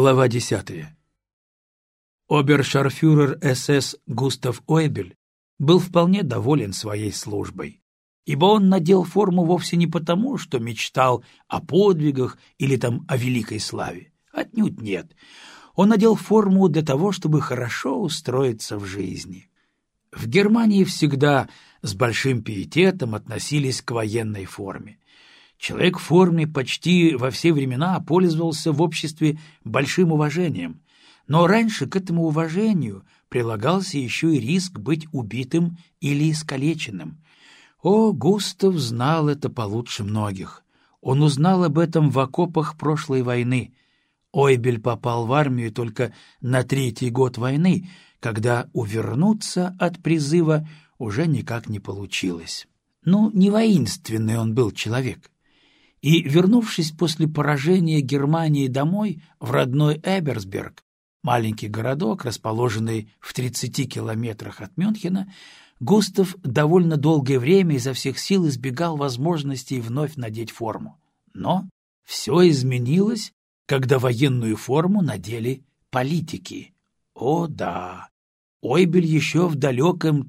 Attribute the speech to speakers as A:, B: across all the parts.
A: Глава 10. Обершарфюрер СС Густав Ойбель был вполне доволен своей службой, ибо он надел форму вовсе не потому, что мечтал о подвигах или о великой славе. Отнюдь нет. Он надел форму для того, чтобы хорошо устроиться в жизни. В Германии всегда с большим пиететом относились к военной форме. Человек в форме почти во все времена пользовался в обществе большим уважением, но раньше к этому уважению прилагался еще и риск быть убитым или искалеченным. Густав знал это получше многих. Он узнал об этом в окопах прошлой войны. Ойбель попал в армию только на 3-й год войны, когда увернуться от призыва уже никак не получилось. Не воинственный он был человек. И, вернувшись после поражения Германии домой, в родной Эберсберг, маленький городок, расположенный в 30 километрах от Мюнхена, Густав довольно долгое время изо всех сил избегал возможности вновь надеть форму. Но все изменилось, когда военную форму надели политики. О да! Ойбель еще в далеком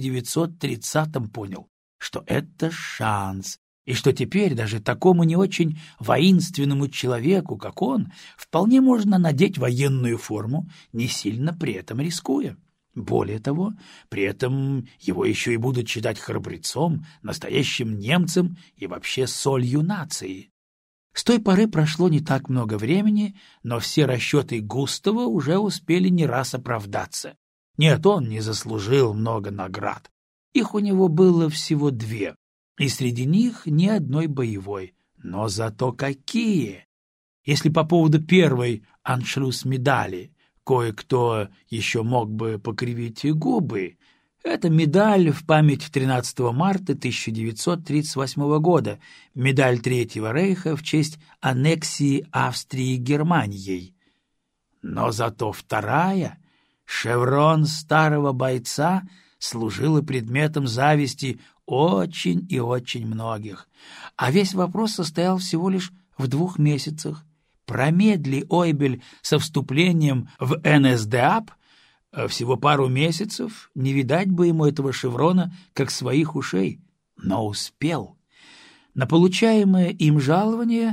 A: 1930-м понял, что это шанс, и что теперь даже такому не очень воинственному человеку, как он, вполне можно надеть военную форму, не сильно при этом рискуя. Более того, при этом его еще и будут считать храбрецом, настоящим немцем и вообще солью нации. С той поры прошло не так много времени, но все расчеты Густава уже успели не раз оправдаться. Нет, он не заслужил много наград. Их у него было всего 2. И среди них ни одной боевой. Но зато какие! Если по поводу первой аншлюс-медали кое-кто еще мог бы покривить и губы, это медаль в память 13 марта 1938 года, медаль Третьего рейха в честь аннексии Австрии Германией. Но зато вторая, шеврон старого бойца, служила предметом зависти очень и очень многих. А весь вопрос состоял всего лишь в 2 месяцах. Промедли Ойбель со вступлением в НСДАП всего пару месяцев, не видать бы ему этого шеврона, как своих ушей. Но успел. На получаемое им жалование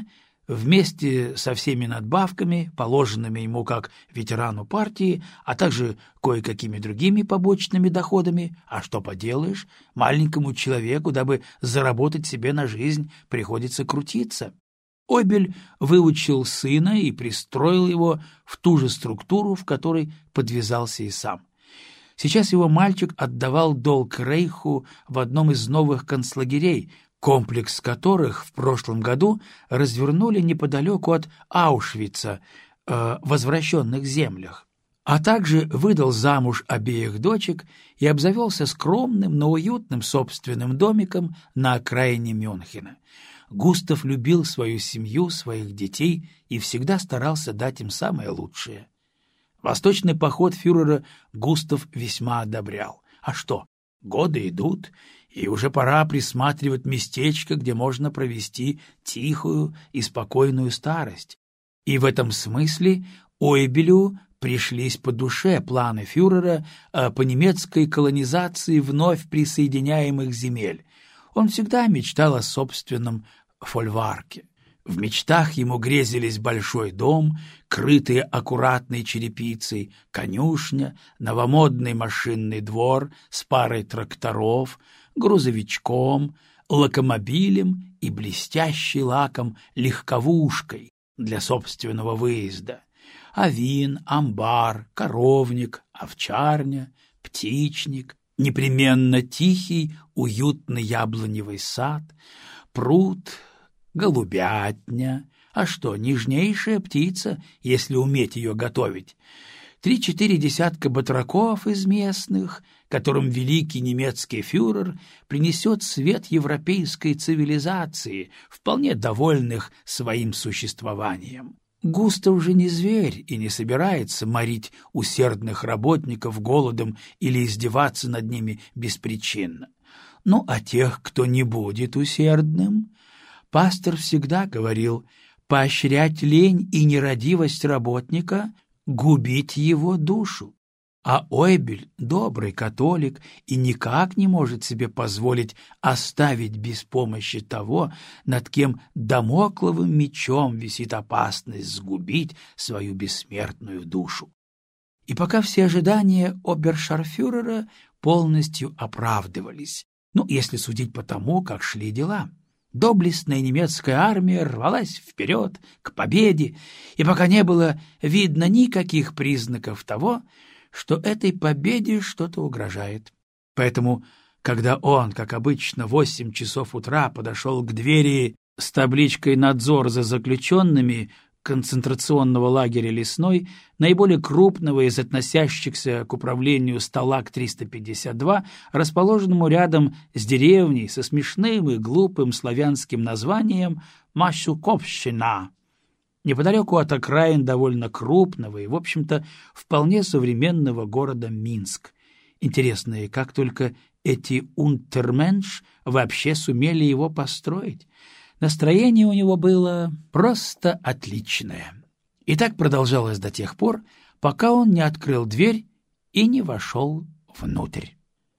A: вместе со всеми надбавками, положенными ему как ветерану партии, а также кое-какими другими побочными доходами, а что поделаешь, маленькому человеку, дабы заработать себе на жизнь, приходится крутиться. Ойбель выучил сына и пристроил его в ту же структуру, в которой подвязался и сам. Сейчас его мальчик отдавал долг рейху в одном из новых концлагерей, комплекс которых в прошлом году развернули неподалеку от Аушвица, возвращенных землях, а также выдал замуж обеих дочек и обзавелся скромным, но уютным собственным домиком на окраине Мюнхена. Густав любил свою семью, своих детей и всегда старался дать им самое лучшее. Восточный поход фюрера Густав весьма одобрял. А что, годы идут, и уже пора присматривать местечко, где можно провести тихую и спокойную старость. И в этом смысле Ойбелю пришлись по душе планы фюрера по немецкой колонизации вновь присоединяемых земель. Он всегда мечтал о собственном фольварке. В мечтах ему грезились большой дом, крытый аккуратной черепицей, конюшня, новомодный машинный двор с парой тракторов, грузовичком, локомобилем и блестящей лаком легковушкой для собственного выезда, авин, амбар, коровник, овчарня, птичник, непременно тихий, уютный яблоневый сад, пруд, голубятня. А что, нежнейшая птица, если уметь ее готовить. 3-4 десятка батраков из местных, которым великий немецкий фюрер принесет свет европейской цивилизации, вполне довольных своим существованием. Густав же не зверь и не собирается морить усердных работников голодом или издеваться над ними беспричинно. А тех, кто не будет усердным, пастор всегда говорил: поощрять лень и нерадивость работника, губить его душу. А Ойбель — добрый католик и никак не может себе позволить оставить без помощи того, над кем дамокловым мечом висит опасность сгубить свою бессмертную душу. И пока все ожидания обершарфюрера полностью оправдывались, если судить по тому, как шли дела. Доблестная немецкая армия рвалась вперед, к победе, и пока не было видно никаких признаков того, что этой победе что-то угрожает. Поэтому, когда он, как обычно, в 8 часов утра подошел к двери с табличкой «Надзор за заключенными» концентрационного лагеря «Лесной», наиболее крупного из относящихся к управлению Сталак-352, расположенному рядом с деревней со смешным и глупым славянским названием Масюковщина, неподалеку от окраин довольно крупного и, в общем-то, вполне современного города Минск. Интересно, и как только эти унтерменш вообще сумели его построить? Настроение у него было просто отличное. И так продолжалось до тех пор, пока он не открыл дверь и не вошел внутрь.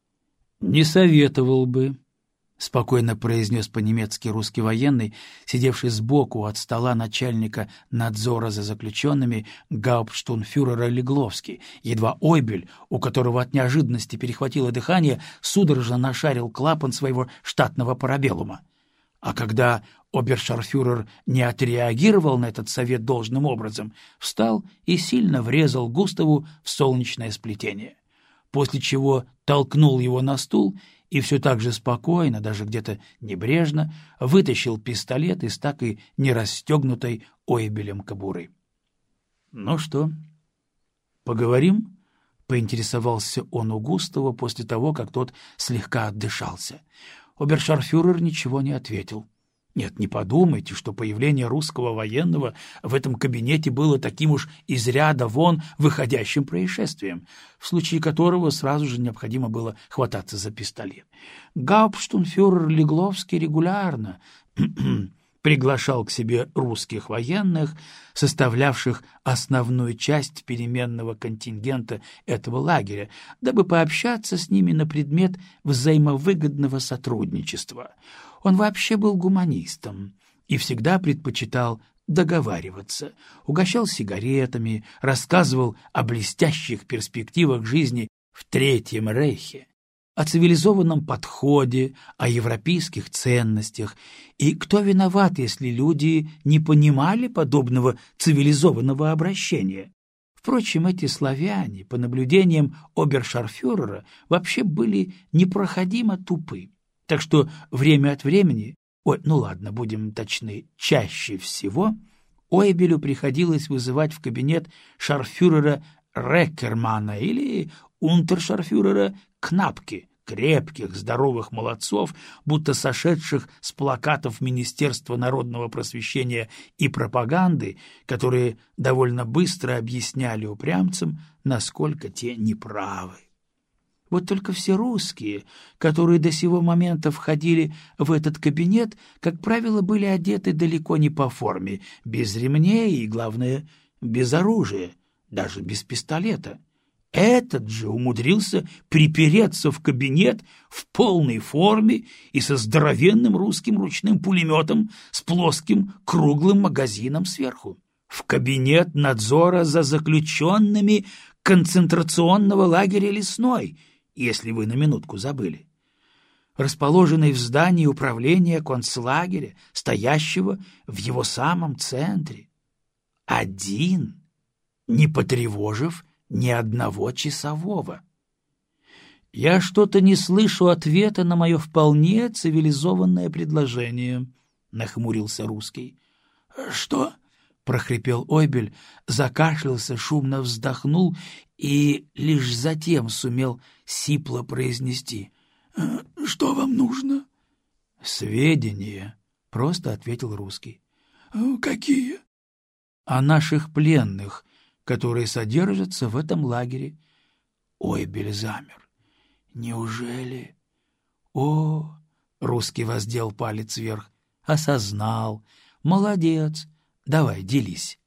A: «Не советовал бы», — спокойно произнес по-немецки русский военный, сидевший сбоку от стола начальника надзора за заключенными гауптштурмфюрера Легловский, едва Ойбель, у которого от неожиданности перехватило дыхание, судорожно нашарил клапан своего штатного парабеллума. А когда обершарфюрер не отреагировал на этот совет должным образом, встал и сильно врезал Густаву в солнечное сплетение, после чего толкнул его на стул и все так же спокойно, даже где-то небрежно, вытащил пистолет из так и не расстегнутой Ойбелем кобуры. — Ну что, поговорим? — поинтересовался он у Густава после того, как тот слегка отдышался. Обершарфюрер ничего не ответил. Нет, не подумайте, что появление русского военного в этом кабинете было таким уж из ряда вон выходящим происшествием, в случае которого сразу же необходимо было хвататься за пистолет. Гауптштурмфюрер Легловский регулярно приглашал к себе русских военных, составлявших основную часть переменного контингента этого лагеря, дабы пообщаться с ними на предмет взаимовыгодного сотрудничества. Он вообще был гуманистом и всегда предпочитал договариваться, угощал сигаретами, рассказывал о блестящих перспективах жизни в Третьем Рейхе, о цивилизованном подходе, о европейских ценностях. И кто виноват, если люди не понимали подобного цивилизованного обращения? Впрочем, эти славяне, по наблюдениям обершарфюрера, вообще были непроходимо тупы. Так что время от времени, будем точны, чаще всего, Ойбелю приходилось вызывать в кабинет шарфюрера Реккермана или унтершарфюрера Кнапки, крепких, здоровых молодцов, будто сошедших с плакатов Министерства народного просвещения и пропаганды, которые довольно быстро объясняли упрямцам, насколько те неправы. Вот только все русские, которые до сего момента входили в этот кабинет, как правило, были одеты далеко не по форме, без ремней и, главное, без оружия, даже без пистолета. Этот же умудрился припереться в кабинет в полной форме и со здоровенным русским ручным пулеметом с плоским круглым магазином сверху. В кабинет надзора за заключенными концентрационного лагеря «Лесной», если вы на минутку забыли, расположенный в здании управления концлагеря, стоящего в его самом центре. Один, не потревожив ни одного часового. «Я что-то не слышу ответа на мое вполне цивилизованное предложение», — нахмурился русский. «Что?» — прохрипел Ойбель, закашлялся, шумно вздохнул и лишь затем сумел сипло произнести: «Что вам нужно?» «Сведения», — просто ответил русский. «Какие?» «О наших пленных, которые содержатся в этом лагере». Ойбель замер. «Неужели?» «О!» — русский воздел палец вверх. «Осознал. Молодец. Давай, делись.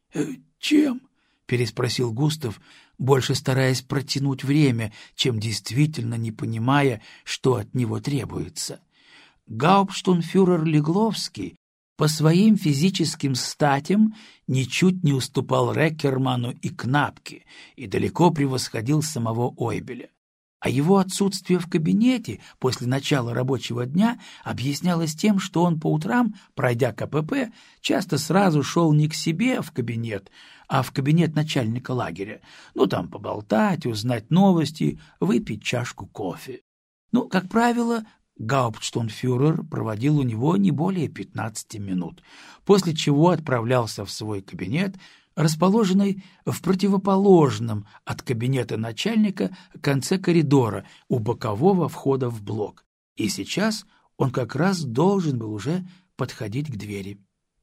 B: Чем?
A: — переспросил Густав, больше стараясь протянуть время, чем действительно не понимая, что от него требуется. Гауптштурмфюрер Легловский по своим физическим статям ничуть не уступал Реккерману и Кнапке и далеко превосходил самого Ойбеля. А его отсутствие в кабинете после начала рабочего дня объяснялось тем, что он по утрам, пройдя КПП, часто сразу шел не к себе в кабинет, а в кабинет начальника лагеря. Там поболтать, узнать новости, выпить чашку кофе. Как правило, гауптштурмфюрер проводил у него не более 15 минут, после чего отправлялся в свой кабинет, расположенный в противоположном от кабинета начальника конце коридора у бокового входа в блок. И сейчас он как раз должен был уже подходить к двери.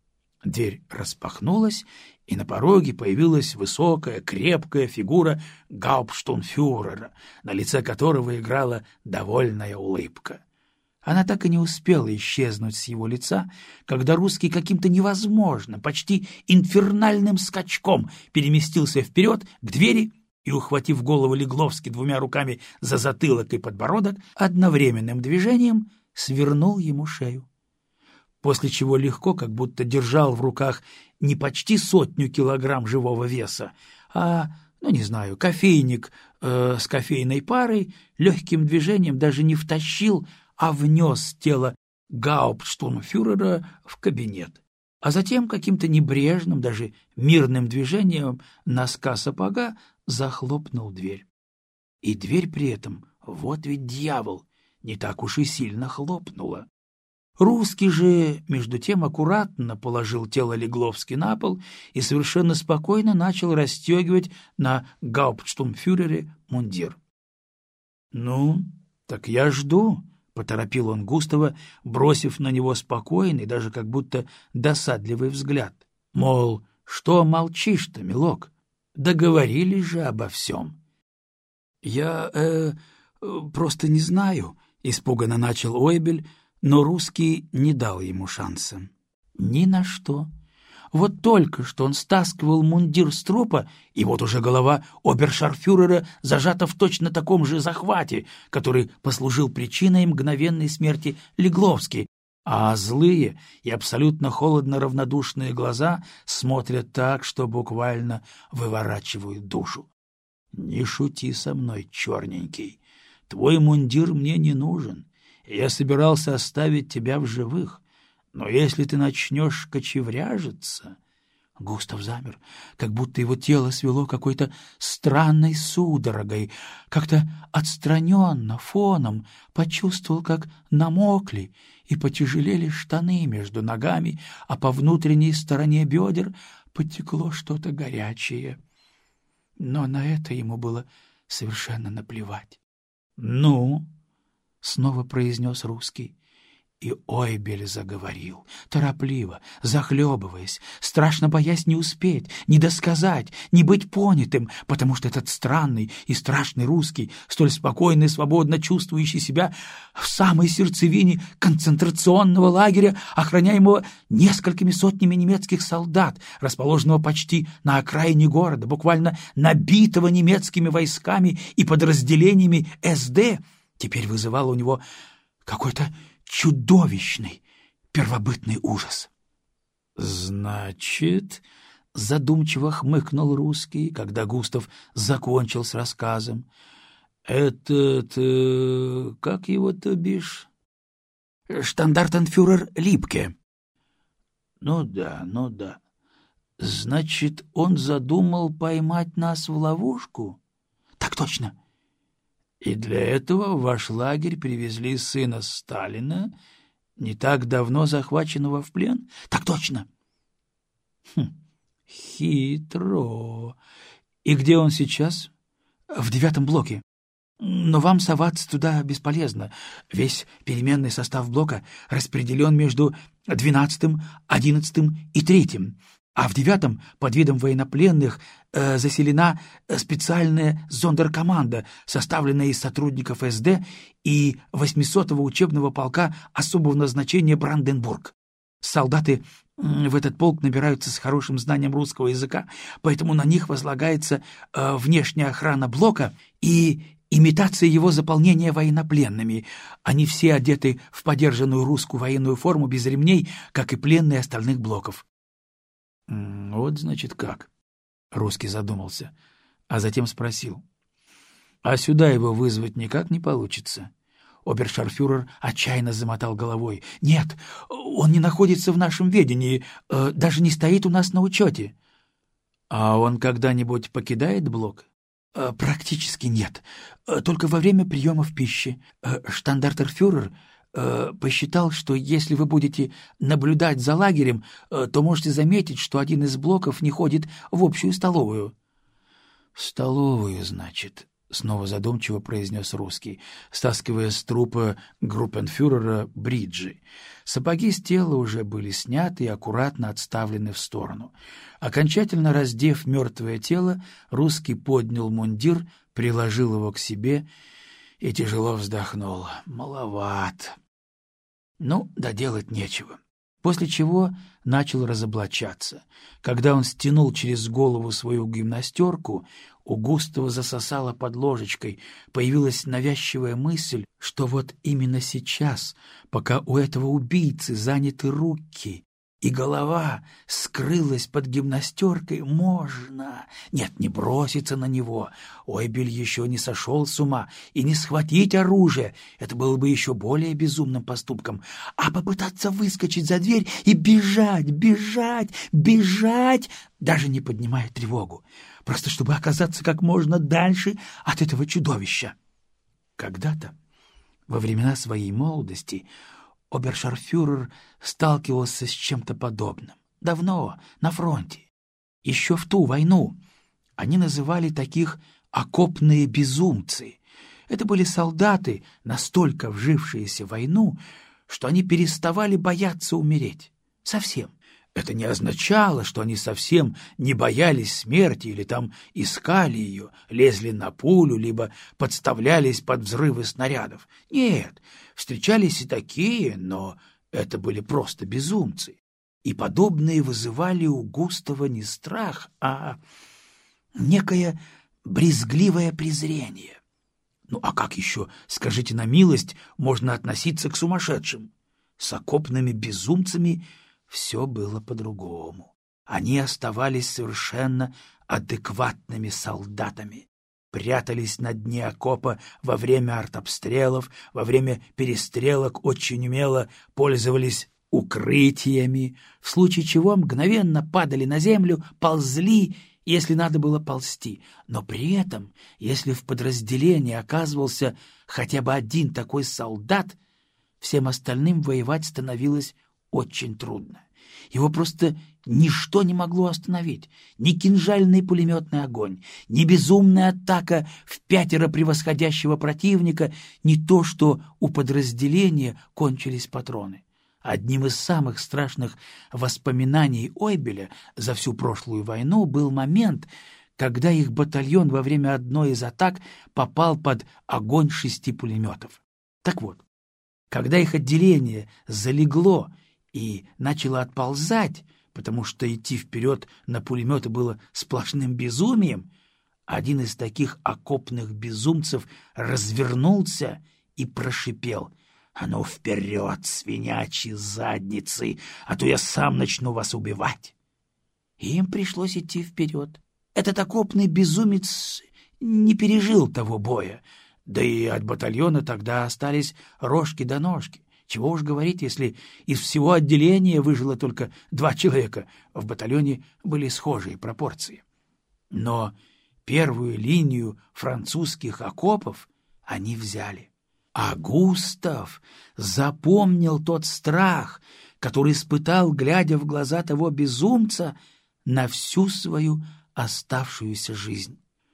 A: Дверь распахнулась, и на пороге появилась высокая, крепкая фигура гауптштурмфюрера, на лице которого играла довольная улыбка. Она так и не успела исчезнуть с его лица, когда русский каким-то невозможным, почти инфернальным скачком переместился вперед к двери и, ухватив голову Легловски двумя руками за затылок и подбородок, одновременным движением свернул ему шею. После чего легко, как будто держал в руках не почти 100 килограмм живого веса, а, кофейник с кофейной парой, легким движением даже не втащил, а внес тело гауптштурмфюрера в кабинет, а затем каким-то небрежным, даже мирным движением носка сапога захлопнул дверь. И дверь при этом, вот ведь дьявол, не так уж и сильно хлопнула. Русский же, между тем, аккуратно положил тело Легловски на пол и совершенно спокойно начал расстегивать на гауптштурмфюрере мундир. Так я жду, — поторопил он Густава, бросив на него спокойный, даже как будто досадливый взгляд. Мол, что молчишь-то, милок? Договорились же обо всем. — Я, просто не знаю, — испуганно начал Ойбель, но русский не дал ему шанса. Ни на что. Вот только что он стаскивал мундир с трупа, и вот уже голова обершарфюрера зажата в точно таком же захвате, который послужил причиной мгновенной смерти Легловски, а злые и абсолютно холодно-равнодушные глаза смотрят так, что буквально выворачивают душу. «Не шути со мной, черненький. Твой мундир мне не нужен. Я собирался оставить тебя в живых. Но если ты начнешь кочевряжиться...» Густав замер, как будто его тело свело какой-то странной судорогой, как-то отстраненно, фоном почувствовал, как намокли и потяжелели штаны между ногами, а по внутренней стороне бедер потекло что-то горячее. Но на это ему было совершенно наплевать. «Ну?» — снова произнес русский. И Ойбель заговорил, торопливо, захлебываясь, страшно боясь не успеть, не досказать, не быть понятым, потому что этот странный и страшный русский, столь спокойно и свободно чувствующий себя в самой сердцевине концентрационного лагеря, охраняемого несколькими сотнями немецких солдат, расположенного почти на окраине города, буквально набитого немецкими войсками и подразделениями СД, теперь вызывал у него какой-то чудовищный первобытный ужас. «Значит, — задумчиво хмыкнул русский, когда Густав закончил с рассказом, — этот, как его-то бишь? Штандартенфюрер Липке». Ну да. Значит, он задумал поймать нас в ловушку? Так точно. И для этого в ваш лагерь привезли сына Сталина, не так давно захваченного в плен? Так точно. Хитро. И где он сейчас? В 9-м блоке. Но вам соваться туда бесполезно. Весь переменный состав блока распределен между 12-м, 11-м и 3-м. А в 9-м под видом военнопленных заселена специальная зондеркоманда, составленная из сотрудников СД и 800-го учебного полка особого назначения «Бранденбург». Солдаты В этот полк набираются с хорошим знанием русского языка, поэтому на них возлагается внешняя охрана блока и имитация его заполнения военнопленными. Они все одеты в подержанную русскую военную форму без ремней, как и пленные остальных блоков. — Вот, значит, как? — русский задумался, а затем спросил. — А сюда его вызвать никак не получится? Обершарфюрер отчаянно замотал головой. — Нет, он не находится в нашем ведении, даже не стоит у нас на учете. — А он когда-нибудь покидает блок? — Практически нет, только во время приемов пищи. Штандартенфюрер посчитал, что если вы будете наблюдать за лагерем, то можете заметить, что один из блоков не ходит в общую столовую. — Столовую, значит, — снова задумчиво произнес русский, стаскивая с трупа группенфюрера бриджи. Сапоги с тела уже были сняты и аккуратно отставлены в сторону. Окончательно раздев мертвое тело, русский поднял мундир, приложил его к себе и тяжело вздохнул. Маловат. Ну, да делать нечего. После чего начал разоблачаться. Когда он стянул через голову свою гимнастерку, у Густава засосало под ложечкой, появилась навязчивая мысль, что вот именно сейчас, пока у этого убийцы заняты руки и голова скрылась под гимнастеркой, можно... Нет, не броситься на него. Ойбель еще не сошел с ума, и не схватить оружие. Это было бы еще более безумным поступком. А попытаться выскочить за дверь и бежать, даже не поднимая тревогу. Просто чтобы оказаться как можно дальше от этого чудовища. Когда-то, во времена своей молодости, обершарфюрер сталкивался с чем-то подобным. Давно, на фронте. Еще в ту войну. Они называли таких «окопные безумцы». Это были солдаты, настолько вжившиеся в войну, что они переставали бояться умереть. Совсем. Это не означало, что они совсем не боялись смерти или там искали ее, лезли на пулю, либо подставлялись под взрывы снарядов. Нет, встречались и такие, но это были просто безумцы. И подобные вызывали у Густава не страх, а некое брезгливое презрение. Ну а как еще, скажите на милость, можно относиться к сумасшедшим? С окопными безумцами все было по-другому. Они оставались совершенно адекватными солдатами, прятались на дне окопа во время артобстрелов, во время перестрелок очень умело пользовались укрытиями, в случае чего мгновенно падали на землю, ползли, если надо было ползти. Но при этом, если в подразделении оказывался хотя бы один такой солдат, всем остальным воевать становилось очень трудно. Его просто ничто не могло остановить. Ни кинжальный пулеметный огонь, ни безумная атака в 5 превосходящего противника, ни то, что у подразделения кончились патроны. Одним из самых страшных воспоминаний Ойбеля за всю прошлую войну был момент, когда их батальон во время одной из атак попал под огонь 6 пулеметов. Так вот, когда их отделение залегло и начало отползать, потому что идти вперед на пулеметы было сплошным безумием, один из таких окопных безумцев развернулся и прошипел: «А ну вперед, свинячьи задницы, а то я сам начну вас убивать!» И им пришлось идти вперед. Этот окопный безумец не пережил того боя, да и от батальона тогда остались рожки до ножки. Чего уж говорить, если из всего отделения выжило только 2 человека, в батальоне были схожие пропорции. Но первую линию французских окопов они взяли. А Густав запомнил тот страх, который испытал, глядя в глаза того безумца, на всю свою оставшуюся жизнь.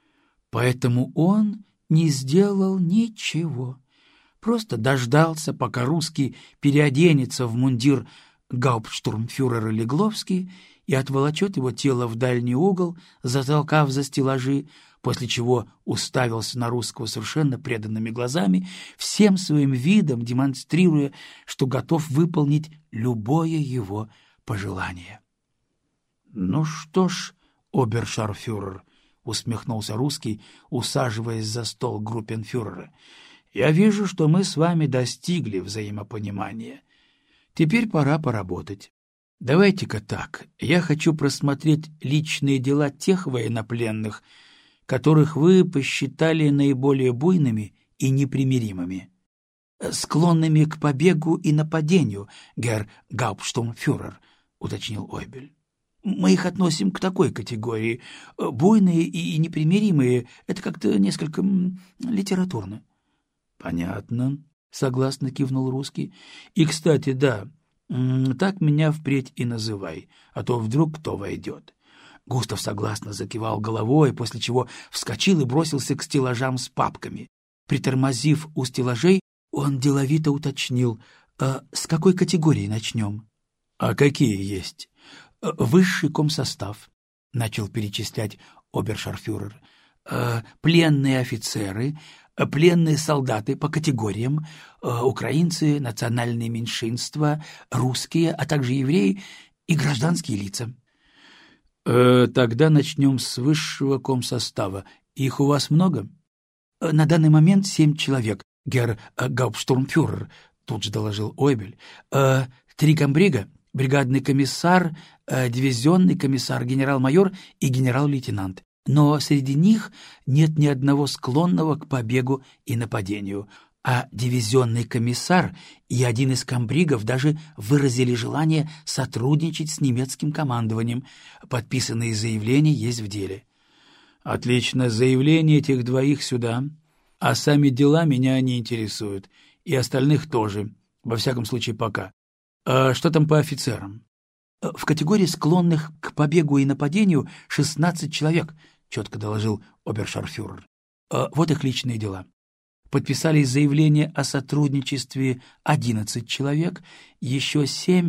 A: Поэтому он не сделал ничего. Просто дождался, пока русский переоденется в мундир гауптштурмфюрера Легловский и отволочет его тело в дальний угол, затолкав за стеллажи, после чего уставился на русского совершенно преданными глазами, всем своим видом демонстрируя, что готов выполнить любое его пожелания. — Ну что ж, обершарфюрер, — усмехнулся русский, усаживаясь за стол группенфюрера, — я вижу, что мы с вами достигли взаимопонимания. Теперь пора поработать. Давайте-ка так, я хочу просмотреть личные дела тех военнопленных, которых вы посчитали наиболее буйными и непримиримыми, склонными к побегу и нападению, герр Гауптштурмфюрер, — уточнил Ойбель. Мы их относим к такой категории. Буйные и непримиримые — это как-то несколько литературно. — Понятно, — согласно кивнул русский. — И, кстати, да, так меня впредь и называй, а то вдруг кто войдет. Густав согласно закивал головой, после чего вскочил и бросился к стеллажам с папками. Притормозив у стеллажей, он деловито уточнил: с какой категории начнем? — А какие есть? — Высший комсостав, — начал перечислять обершарфюрер. — Пленные офицеры, пленные солдаты по категориям, украинцы, национальные меньшинства, русские, а также евреи и гражданские лица. — Тогда начнем с высшего комсостава. Их у вас много? — На данный момент 7 человек, герр Гауптштурмфюрер, — тут же доложил Ойбель. 3 комбрига, бригадный комиссар, дивизионный комиссар, генерал-майор и генерал-лейтенант. Но среди них нет ни одного склонного к побегу и нападению, а дивизионный комиссар и один из комбригов даже выразили желание сотрудничать с немецким командованием. Подписанные заявления есть в деле. — Отлично, заявление этих двоих сюда, а сами дела меня не интересуют, и остальных тоже, во всяком случае пока. А что там по офицерам? — В категории склонных к побегу и нападению 16 человек, — четко доложил обершарфюрер. Вот их личные дела. Подписали заявление о сотрудничестве 11 человек, еще 7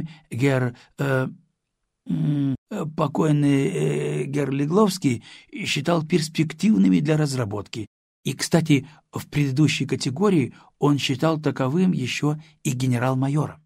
A: покойный герр Легловский считал перспективными для разработки. И, кстати, в предыдущей категории он считал таковым еще и генерал-майора.